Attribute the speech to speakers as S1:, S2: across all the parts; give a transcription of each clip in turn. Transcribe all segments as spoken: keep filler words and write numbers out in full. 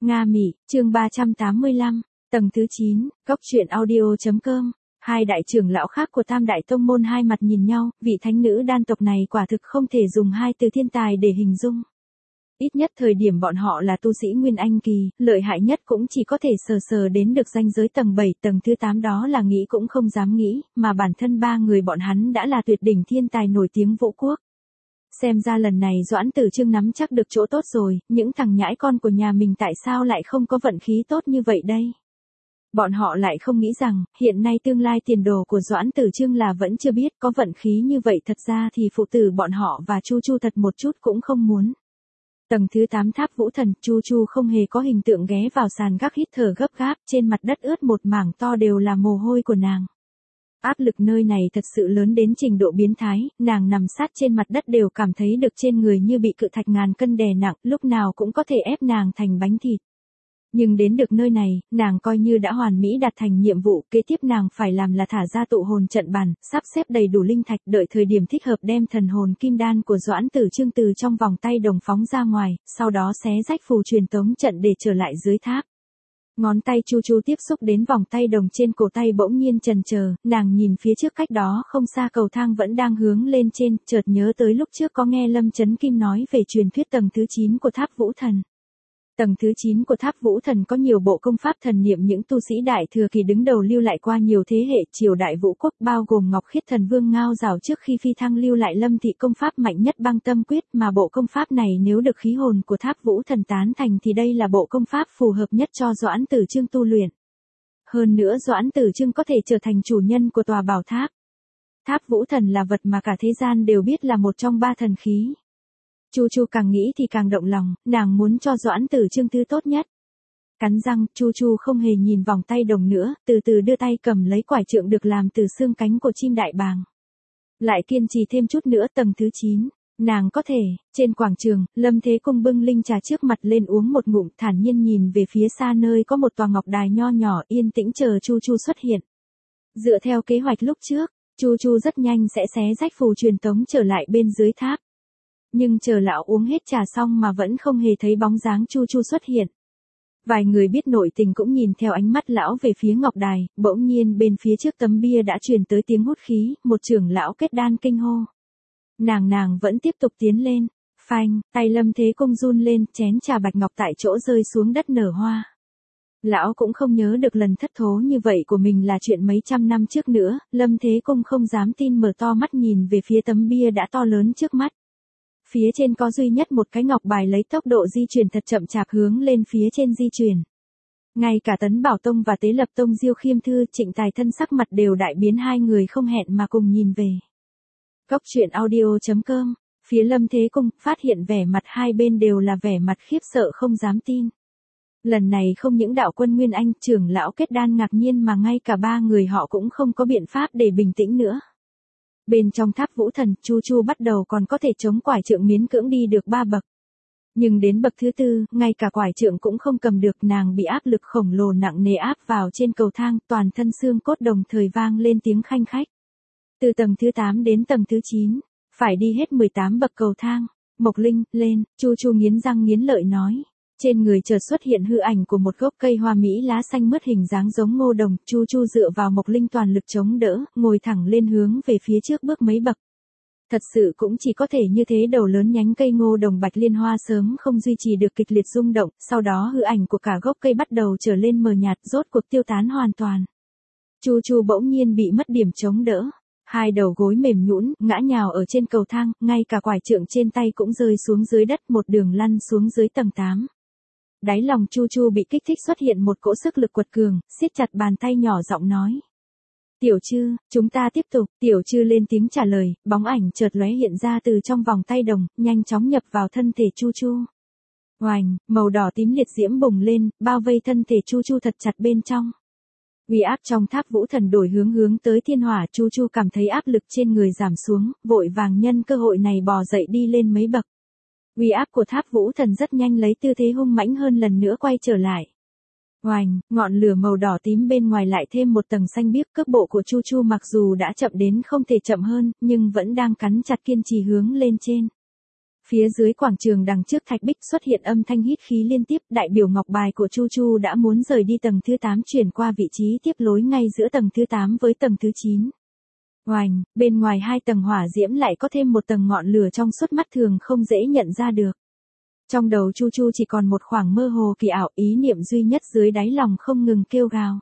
S1: Nga Mị, chương ba trăm tám mươi lăm, tầng thứ chín, góc truyện audio.com. Hai đại trưởng lão khác của Tam Đại Tông Môn hai mặt nhìn nhau, vị thánh nữ đan tộc này quả thực không thể dùng hai từ thiên tài để hình dung. Ít nhất thời điểm bọn họ là tu sĩ Nguyên Anh kỳ, lợi hại nhất cũng chỉ có thể sờ sờ đến được ranh giới tầng bảy, tầng thứ tám đó là nghĩ cũng không dám nghĩ, mà bản thân ba người bọn hắn đã là tuyệt đỉnh thiên tài nổi tiếng vũ quốc. Xem ra lần này Doãn Tử Trương nắm chắc được chỗ tốt rồi, những thằng nhãi con của nhà mình tại sao lại không có vận khí tốt như vậy đây? Bọn họ lại không nghĩ rằng, hiện nay tương lai tiền đồ của Doãn Tử Trương là vẫn chưa biết, có vận khí như vậy thật ra thì phụ tử bọn họ và Chu Chu thật một chút cũng không muốn. Tầng thứ tám tháp Vũ Thần, Chu Chu không hề có hình tượng ghé vào sàn gác hít thở gấp gáp, trên mặt đất ướt một mảng to đều là mồ hôi của nàng. Áp lực nơi này thật sự lớn đến trình độ biến thái, nàng nằm sát trên mặt đất đều cảm thấy được trên người như bị cự thạch ngàn cân đè nặng, lúc nào cũng có thể ép nàng thành bánh thịt. Nhưng đến được nơi này, nàng coi như đã hoàn mỹ đạt thành nhiệm vụ, kế tiếp nàng phải làm là thả ra tụ hồn trận bàn, sắp xếp đầy đủ linh thạch, đợi thời điểm thích hợp đem thần hồn kim đan của Doãn Tử Trương từ trong vòng tay đồng phóng ra ngoài, sau đó xé rách phù truyền tống trận để trở lại dưới tháp. Ngón tay Chu Chu tiếp xúc đến vòng tay đồng trên cổ tay bỗng nhiên chần chờ, nàng nhìn phía trước cách đó không xa cầu thang vẫn đang hướng lên trên, chợt nhớ tới lúc trước có nghe Lâm Chấn Kim nói về truyền thuyết tầng thứ chín của tháp Vũ Thần. Tầng thứ chín của tháp Vũ Thần có nhiều bộ công pháp thần niệm những tu sĩ đại thừa kỳ đứng đầu lưu lại qua nhiều thế hệ triều đại vũ quốc bao gồm Ngọc Khiết Thần Vương Ngao Giảo trước khi phi thăng lưu lại Lâm thị công pháp mạnh nhất Băng Tâm Quyết, mà bộ công pháp này nếu được khí hồn của tháp Vũ Thần tán thành thì đây là bộ công pháp phù hợp nhất cho Doãn Tử Trương tu luyện. Hơn nữa Doãn Tử Trương có thể trở thành chủ nhân của tòa bảo tháp. Tháp Vũ Thần là vật mà cả thế gian đều biết là một trong ba thần khí. Chu Chu càng nghĩ thì càng động lòng, nàng muốn cho Doãn Tử Trương thứ tốt nhất. Cắn răng, Chu Chu không hề nhìn vòng tay đồng nữa, từ từ đưa tay cầm lấy quải trượng được làm từ xương cánh của chim đại bàng. Lại kiên trì thêm chút nữa tầng thứ chín, nàng có thể, trên quảng trường, Lâm Thế Cung bưng linh trà trước mặt lên uống một ngụm thản nhiên nhìn về phía xa nơi có một tòa ngọc đài nho nhỏ yên tĩnh chờ Chu Chu xuất hiện. Dựa theo kế hoạch lúc trước, Chu Chu rất nhanh sẽ xé rách phù truyền tống trở lại bên dưới tháp. Nhưng chờ lão uống hết trà xong mà vẫn không hề thấy bóng dáng Chu Chu xuất hiện. Vài người biết nội tình cũng nhìn theo ánh mắt lão về phía ngọc đài, bỗng nhiên bên phía trước tấm bia đã truyền tới tiếng hút khí, một trưởng lão kết đan kinh hô. Nàng nàng vẫn tiếp tục tiến lên, phanh, tay Lâm Thế Cung run lên, chén trà bạch ngọc tại chỗ rơi xuống đất nở hoa. Lão cũng không nhớ được lần thất thố như vậy của mình là chuyện mấy trăm năm trước nữa, Lâm Thế Cung không dám tin mở to mắt nhìn về phía tấm bia đã to lớn trước mắt. Phía trên có duy nhất một cái ngọc bài lấy tốc độ di chuyển thật chậm chạp hướng lên phía trên di chuyển. Ngay cả Tấn Bảo Tông và Tế Lập Tông Diêu Khiêm Thư, Trịnh Tài Thân sắc mặt đều đại biến, hai người không hẹn mà cùng nhìn về. Góc truyện audio.com, phía Lâm Thế Cung, phát hiện vẻ mặt hai bên đều là vẻ mặt khiếp sợ không dám tin. Lần này không những đạo quân Nguyên Anh, trưởng lão kết đan ngạc nhiên mà ngay cả ba người họ cũng không có biện pháp để bình tĩnh nữa. Bên trong tháp Vũ Thần, Chu Chu bắt đầu còn có thể chống quải trượng miễn cưỡng đi được ba bậc. Nhưng đến bậc thứ tư, ngay cả quải trượng cũng không cầm được, nàng bị áp lực khổng lồ nặng nề áp vào trên cầu thang, toàn thân xương cốt đồng thời vang lên tiếng khanh khách. Từ tầng thứ tám đến tầng thứ chín, phải đi hết mười tám bậc cầu thang. Mộc Linh, lên, Chu Chu nghiến răng nghiến lợi nói. Trên người chợt xuất hiện hư ảnh của một gốc cây hoa mỹ lá xanh mướt hình dáng giống ngô đồng, Chu Chu dựa vào Mộc Linh toàn lực chống đỡ, ngồi thẳng lên hướng về phía trước bước mấy bậc. Thật sự cũng chỉ có thể như thế, đầu lớn nhánh cây ngô đồng bạch liên hoa sớm không duy trì được kịch liệt rung động, sau đó hư ảnh của cả gốc cây bắt đầu trở lên mờ nhạt, rốt cuộc tiêu tán hoàn toàn. Chu Chu bỗng nhiên bị mất điểm chống đỡ, hai đầu gối mềm nhũn, ngã nhào ở trên cầu thang, ngay cả quải trượng trên tay cũng rơi xuống dưới đất, một đường lăn xuống dưới tầng tám. Đáy lòng Chu Chu bị kích thích xuất hiện một cỗ sức lực quật cường, siết chặt bàn tay nhỏ giọng nói. Tiểu Trư, chúng ta tiếp tục, Tiểu Trư lên tiếng trả lời, bóng ảnh chợt lóe hiện ra từ trong vòng tay đồng, nhanh chóng nhập vào thân thể Chu Chu. Oành, màu đỏ tím liệt diễm bùng lên, bao vây thân thể Chu Chu thật chặt bên trong. Uy áp trong tháp Vũ Thần đổi hướng hướng tới thiên hỏa, Chu Chu cảm thấy áp lực trên người giảm xuống, vội vàng nhân cơ hội này bò dậy đi lên mấy bậc. Uy áp của tháp Vũ Thần rất nhanh lấy tư thế hung mãnh hơn lần nữa quay trở lại. Oành, ngọn lửa màu đỏ tím bên ngoài lại thêm một tầng xanh biếc, cước bộ của Chu Chu mặc dù đã chậm đến không thể chậm hơn, nhưng vẫn đang cắn chặt kiên trì hướng lên trên. Phía dưới quảng trường đằng trước thạch bích xuất hiện âm thanh hít khí liên tiếp, đại biểu ngọc bài của Chu Chu đã muốn rời đi tầng thứ tám chuyển qua vị trí tiếp nối ngay giữa tầng thứ tám với tầng thứ chín. Oành, bên ngoài hai tầng hỏa diễm lại có thêm một tầng ngọn lửa trong suốt mắt thường không dễ nhận ra được. Trong đầu Chu Chu chỉ còn một khoảng mơ hồ kỳ ảo, ý niệm duy nhất dưới đáy lòng không ngừng kêu gào.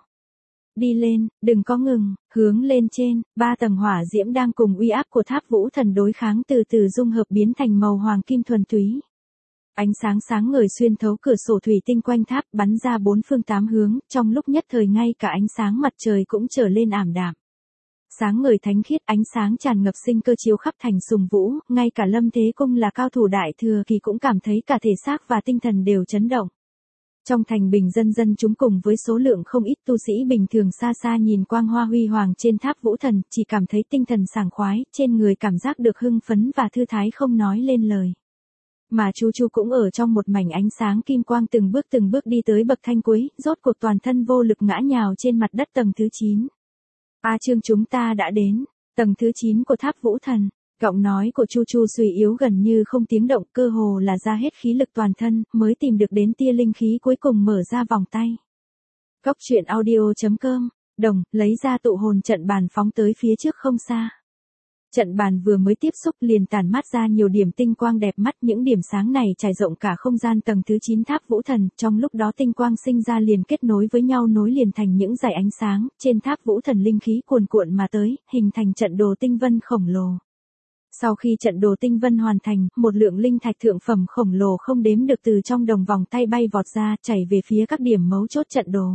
S1: Đi lên, đừng có ngừng, hướng lên trên, ba tầng hỏa diễm đang cùng uy áp của tháp vũ thần đối kháng từ từ dung hợp biến thành màu hoàng kim thuần túy. Ánh sáng sáng ngời xuyên thấu cửa sổ thủy tinh quanh tháp bắn ra bốn phương tám hướng, trong lúc nhất thời ngay cả ánh sáng mặt trời cũng trở lên ảm đạm. Sáng ngời thánh khiết, ánh sáng tràn ngập sinh cơ chiếu khắp thành Sùng Vũ, ngay cả Lâm Thế Cung là cao thủ đại thừa kỳ cũng cảm thấy cả thể xác và tinh thần đều chấn động. Trong thành bình dân dân chúng cùng với số lượng không ít tu sĩ bình thường xa xa nhìn quang hoa huy hoàng trên tháp vũ thần, chỉ cảm thấy tinh thần sảng khoái, trên người cảm giác được hưng phấn và thư thái không nói lên lời. Mà Chu Chu cũng ở trong một mảnh ánh sáng kim quang từng bước từng bước đi tới bậc thanh cuối, rốt cuộc toàn thân vô lực ngã nhào trên mặt đất tầng thứ chín. A Trương, chúng ta đã đến, tầng thứ chín của tháp vũ thần. Giọng nói của Chu Chu suy yếu gần như không tiếng động, cơ hồ là ra hết khí lực toàn thân, mới tìm được đến tia linh khí cuối cùng mở ra vòng tay. Cốc truyện audio chấm com, đồng, lấy ra tụ hồn trận bàn phóng tới phía trước không xa. Trận bàn vừa mới tiếp xúc liền tản mát ra nhiều điểm tinh quang đẹp mắt, những điểm sáng này trải rộng cả không gian tầng thứ chín tháp vũ thần, trong lúc đó tinh quang sinh ra liền kết nối với nhau nối liền thành những dải ánh sáng, trên tháp vũ thần linh khí cuồn cuộn mà tới, hình thành trận đồ tinh vân khổng lồ. Sau khi trận đồ tinh vân hoàn thành, một lượng linh thạch thượng phẩm khổng lồ không đếm được từ trong đồng vòng tay bay vọt ra, chảy về phía các điểm mấu chốt trận đồ.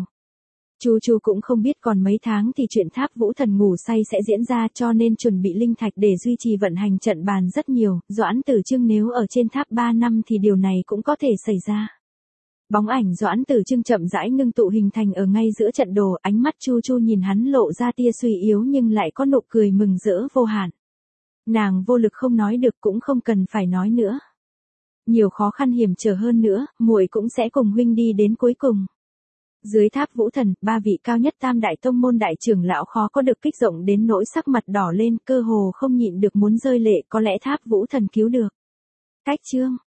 S1: Chu Chu cũng không biết còn mấy tháng thì chuyện tháp vũ thần ngủ say sẽ diễn ra, cho nên chuẩn bị linh thạch để duy trì vận hành trận bàn rất nhiều. Doãn Tử Trưng nếu ở trên tháp ba năm thì điều này cũng có thể xảy ra. Bóng ảnh Doãn Tử Trưng chậm rãi ngưng tụ hình thành ở ngay giữa trận đồ, ánh mắt Chu Chu nhìn hắn lộ ra tia suy yếu nhưng lại có nụ cười mừng rỡ vô hạn. Nàng vô lực không nói được cũng không cần phải nói nữa. Nhiều khó khăn hiểm trở hơn nữa, muội cũng sẽ cùng huynh đi đến cuối cùng. Dưới tháp vũ thần, ba vị cao nhất tam đại tông môn đại trưởng lão khó có được kích động đến nỗi sắc mặt đỏ lên, cơ hồ không nhịn được muốn rơi lệ, có lẽ tháp vũ thần cứu được. Cách chương